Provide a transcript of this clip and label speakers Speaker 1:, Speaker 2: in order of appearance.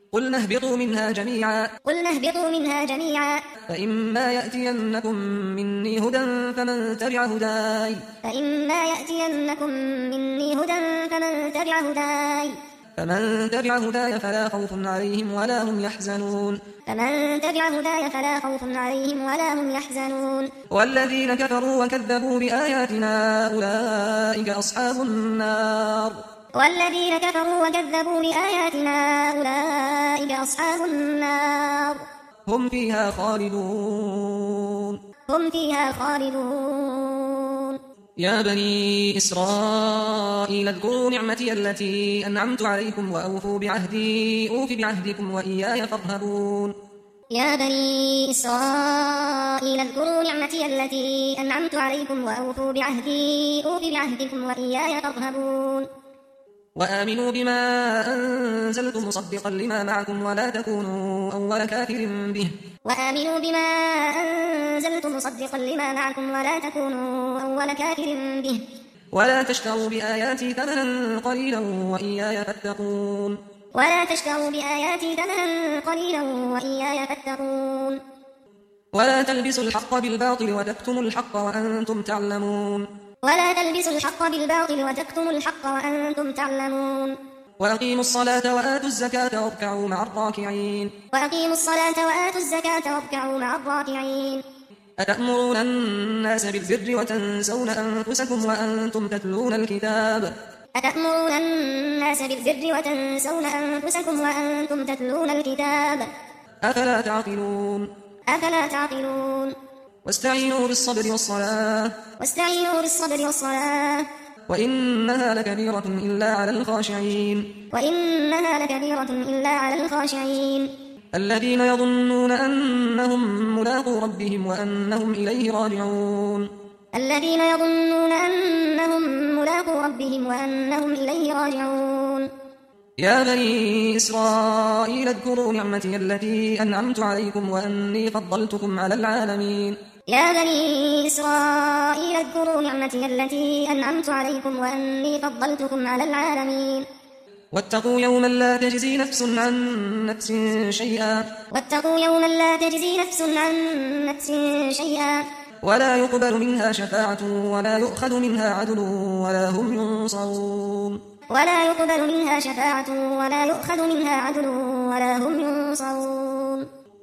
Speaker 1: قلنا اهبطوا منها جميعا فإما يأتينكم مني هدى فمن تبع هداي فلا خوف عليهم ولا هم يحزنون والذين كفروا وكذبوا بآياتنا أولئك أصحاب النار هم فيها خالدون يا بني إسرائيل اذكروا نعمتي التي أنعمت عليكم وأوفوا بعهدي أوف بعهدكم وإياي فارهبون
Speaker 2: يا بني إسرائيل اذكروا نعمتي التي أنعمت عليكم وأوفوا بعهدي أوف بعهدكم وإياي فارهبون
Speaker 1: وآمنوا بما أنزلت مصدقا لما معكم ولا تكونوا أول كافر به ولا تشتروا بآياتي ثمنا قليلا وإياي فاتقون ولا تلبسوا الحق بالباطل وتكتموا الحق وأنتم تعلمون وأقيموا الصلاة وآتوا الزكاة واركعوا مع الراكعين أتأمرون الناس بالبر وتنسون أنفسكم وأنتم تتلون الكتاب أفلا تعقلون واستعينوا بالصبر والصلاة وإنها لكبيرة إلا على الخاشعين الذين يظنون أنهم ملاقو ربهم وأنهم إليه راجعون يا بني إسرائيل اذكروا نعمتي التي أنعمت عليكم وأني فضلتكم على العالمين واتقوا يوما لا تجزي نفس عن نفس شيئا ولا يقبل منها شفاعة ولا يؤخذ منها عدل ولا هم ينصرون